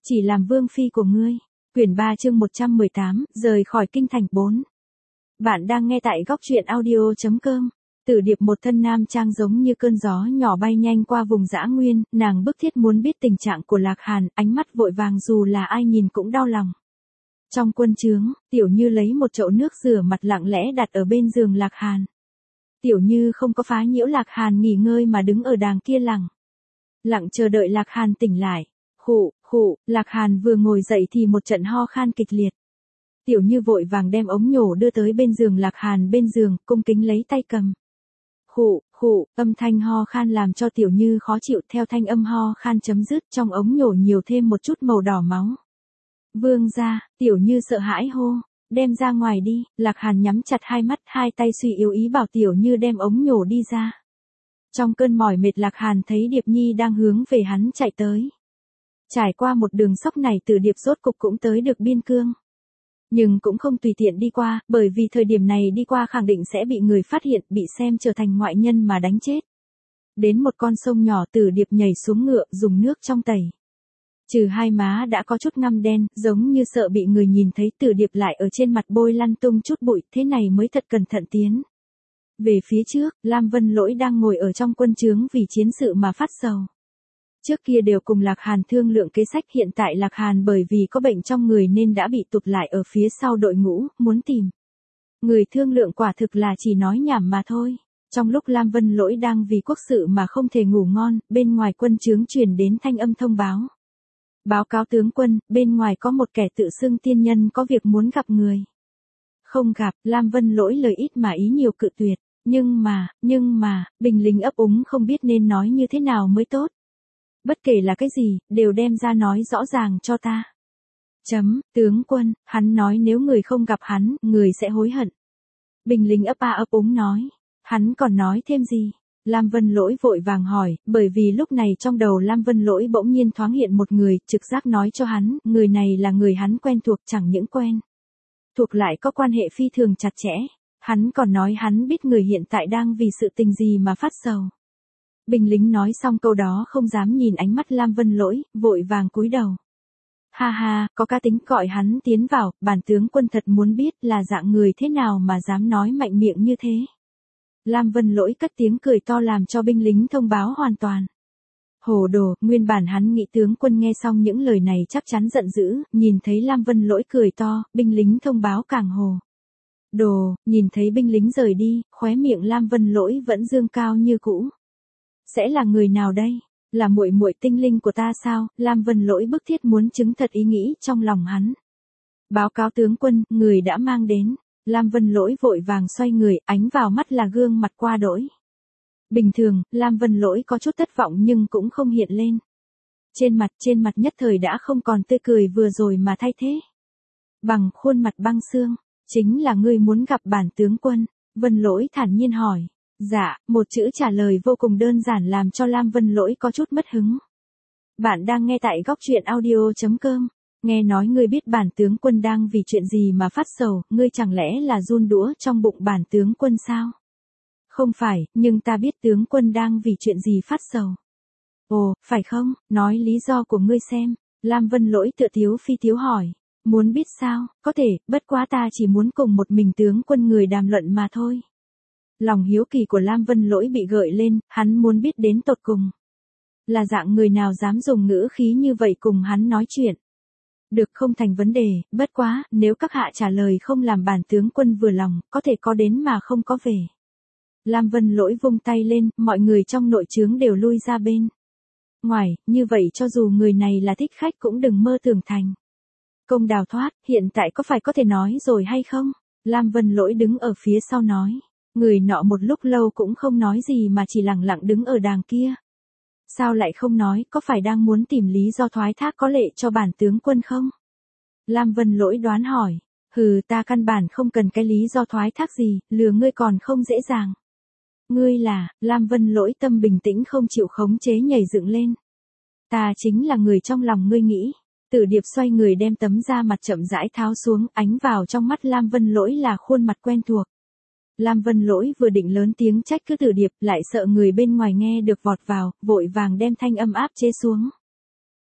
Chỉ làm vương phi của ngươi. Quyển 3 chương 118, rời khỏi kinh thành 4. Bạn đang nghe tại góc truyện audio.com. Tử Điệp một thân nam trang giống như cơn gió nhỏ bay nhanh qua vùng dã nguyên, nàng bức thiết muốn biết tình trạng của Lạc Hàn, ánh mắt vội vàng dù là ai nhìn cũng đau lòng. Trong quân trướng, Tiểu Như lấy một chậu nước rửa mặt lặng lẽ đặt ở bên giường Lạc Hàn. Tiểu Như không có phá nhiễu Lạc Hàn nghỉ ngơi mà đứng ở đàng kia lặng chờ đợi Lạc Hàn tỉnh lại. Khụ, Lạc Hàn vừa ngồi dậy thì một trận ho khan kịch liệt. Tiểu Như vội vàng đem ống nhổ đưa tới bên giường Lạc Hàn bên giường, cung kính lấy tay cầm. Khụ, âm thanh ho khan làm cho Tiểu Như khó chịu, theo thanh âm ho khan chấm dứt, trong ống nhổ nhiều thêm một chút màu đỏ máu. Vương gia, Tiểu Như sợ hãi hô, đem ra ngoài đi. Lạc Hàn nhắm chặt hai mắt, hai tay suy yếu ý bảo Tiểu Như đem ống nhổ đi ra. Trong cơn mỏi mệt Lạc Hàn thấy Điệp Nhi đang hướng về hắn chạy tới. Trải qua một đường sóc này Tử Điệp rốt cục cũng tới được biên cương. Nhưng cũng không tùy tiện đi qua, bởi vì thời điểm này đi qua khẳng định sẽ bị người phát hiện, bị xem trở thành ngoại nhân mà đánh chết. Đến một con sông nhỏ Tử Điệp nhảy xuống ngựa, dùng nước trong tẩy. Trừ hai má đã có chút ngăm đen, giống như sợ bị người nhìn thấy, Tử Điệp lại ở trên mặt bôi lăn tung chút bụi, thế này mới thật cẩn thận tiến. Về phía trước, Lam Vân Lỗi đang ngồi ở trong quân trướng vì chiến sự mà phát sầu. Trước kia đều cùng Lạc Hàn thương lượng kế sách, hiện tại Lạc Hàn bởi vì có bệnh trong người nên đã bị tụt lại ở phía sau đội ngũ, muốn tìm người thương lượng quả thực là chỉ nói nhảm mà thôi. Trong lúc Lam Vân Lỗi đang vì quốc sự mà không thể ngủ ngon, bên ngoài quân trướng truyền đến thanh âm thông báo. Báo cáo tướng quân, bên ngoài có một kẻ tự xưng tiên nhân có việc muốn gặp người. Không gặp, Lam Vân Lỗi lời ít mà ý nhiều cự tuyệt. Nhưng mà, binh lính ấp úng không biết nên nói như thế nào mới tốt. Bất kể là cái gì, đều đem ra nói rõ ràng cho ta. Tướng quân, hắn nói nếu người không gặp hắn, người sẽ hối hận. Binh lính ấp úng nói. Hắn còn nói thêm gì? Lam Vân Lỗi vội vàng hỏi, bởi vì lúc này trong đầu Lam Vân Lỗi bỗng nhiên thoáng hiện một người, trực giác nói cho hắn, người này là người hắn quen thuộc, chẳng những quen thuộc lại có quan hệ phi thường chặt chẽ. Hắn còn nói hắn biết người hiện tại đang vì sự tình gì mà phát sầu. Binh lính nói xong câu đó không dám nhìn ánh mắt Lam Vân Lỗi, vội vàng cúi đầu. Ha, có cá tính, gọi hắn tiến vào, bản tướng quân thật muốn biết là dạng người thế nào mà dám nói mạnh miệng như thế. Lam Vân Lỗi cất tiếng cười to làm cho binh lính thông báo hoàn toàn. Hồ đồ, nguyên bản hắn nghĩ tướng quân nghe xong những lời này chắc chắn giận dữ, nhìn thấy Lam Vân Lỗi cười to, binh lính thông báo càng hồ đồ, nhìn thấy binh lính rời đi, khóe miệng Lam Vân Lỗi vẫn dương cao như cũ. Sẽ là người nào đây? Là muội muội tinh linh của ta sao? Lam Vân Lỗi bức thiết muốn chứng thật ý nghĩ trong lòng hắn. Báo cáo tướng quân, người đã mang đến. Lam Vân Lỗi vội vàng xoay người, ánh vào mắt là gương mặt qua đỗi. Bình thường, Lam Vân Lỗi có chút thất vọng nhưng cũng không hiện lên. Trên mặt nhất thời đã không còn tươi cười vừa rồi mà thay thế bằng khuôn mặt băng xương. Chính là ngươi muốn gặp bản tướng quân? Vân Lỗi thản nhiên hỏi. Dạ, một chữ trả lời vô cùng đơn giản làm cho Lam Vân Lỗi có chút mất hứng. Bạn đang nghe tại góc truyện audio.com. Nghe nói ngươi biết bản tướng quân đang vì chuyện gì mà phát sầu, ngươi chẳng lẽ là run đũa trong bụng bản tướng quân sao? Không phải, nhưng ta biết tướng quân đang vì chuyện gì phát sầu. Ồ, phải không? Nói lý do của ngươi xem. Lam Vân Lỗi tựa tiếu phi tiếu hỏi. Muốn biết sao? Có thể, bất quá ta chỉ muốn cùng một mình tướng quân người đàm luận mà thôi. Lòng hiếu kỳ của Lam Vân Lỗi bị gợi lên, hắn muốn biết đến tột cùng là dạng người nào dám dùng ngữ khí như vậy cùng hắn nói chuyện. Được, không thành vấn đề, bất quá, nếu các hạ trả lời không làm bản tướng quân vừa lòng, có thể có đến mà không có về. Lam Vân Lỗi vung tay lên, mọi người trong nội trướng đều lui ra bên ngoài, như vậy cho dù người này là thích khách cũng đừng mơ tưởng thành công đào thoát, hiện tại có phải có thể nói rồi hay không? Lam Vân Lỗi đứng ở phía sau nói. Người nọ một lúc lâu cũng không nói gì mà chỉ lặng lặng đứng ở đàng kia. Sao lại không nói, có phải đang muốn tìm lý do thoái thác có lệ cho bản tướng quân không? Lam Vân Lỗi đoán hỏi. Ta căn bản không cần cái lý do thoái thác gì, lừa ngươi còn không dễ dàng. Ngươi là, Lam Vân Lỗi tâm bình tĩnh không chịu khống chế nhảy dựng lên. Ta chính là người trong lòng ngươi nghĩ. Tử Điệp xoay người đem tấm da mặt chậm rãi tháo xuống, ánh vào trong mắt Lam Vân Lỗi là khuôn mặt quen thuộc. Lam Vân Lỗi vừa định lớn tiếng trách cứ Tử Điệp, lại sợ người bên ngoài nghe được vọt vào, vội vàng đem thanh âm áp chế xuống.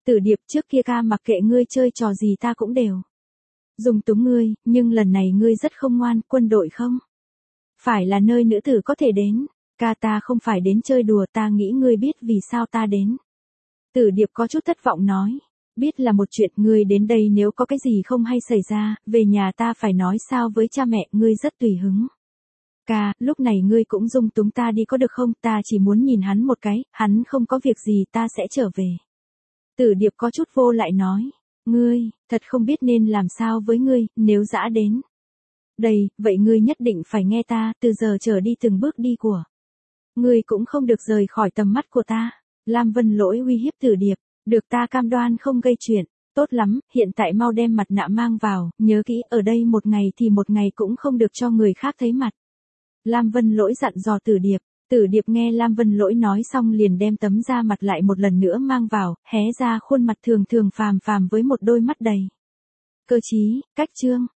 Tử Điệp, trước kia ca mặc kệ ngươi chơi trò gì ta cũng đều dùng túng ngươi, nhưng lần này ngươi rất không ngoan, quân đội không phải là nơi nữ tử có thể đến. Ca, ta không phải đến chơi đùa, ta nghĩ ngươi biết vì sao ta đến. Tử Điệp có chút thất vọng nói. Biết là một chuyện, ngươi đến đây nếu có cái gì không hay xảy ra, về nhà ta phải nói sao với cha mẹ, ngươi rất tùy hứng. Ca, lúc này ngươi cũng dung túng ta đi có được không, ta chỉ muốn nhìn hắn một cái, hắn không có việc gì ta sẽ trở về. Tử Điệp có chút vô lại nói. Ngươi, thật không biết nên làm sao với ngươi, nếu dã đến đây, vậy ngươi nhất định phải nghe ta, từ giờ trở đi từng bước đi của ngươi cũng không được rời khỏi tầm mắt của ta. Lam Vân Lỗi uy hiếp Tử Điệp, được ta cam đoan không gây chuyện. Tốt lắm, hiện tại mau đem mặt nạ mang vào, nhớ kỹ, ở đây một ngày thì một ngày cũng không được cho người khác thấy mặt. Lam Vân Lỗi dặn dò Tử Điệp. Tử Điệp nghe Lam Vân Lỗi nói xong liền đem tấm da mặt lại một lần nữa mang vào, hé ra khuôn mặt thường thường phàm phàm với một đôi mắt đầy cơ trí, cách trương.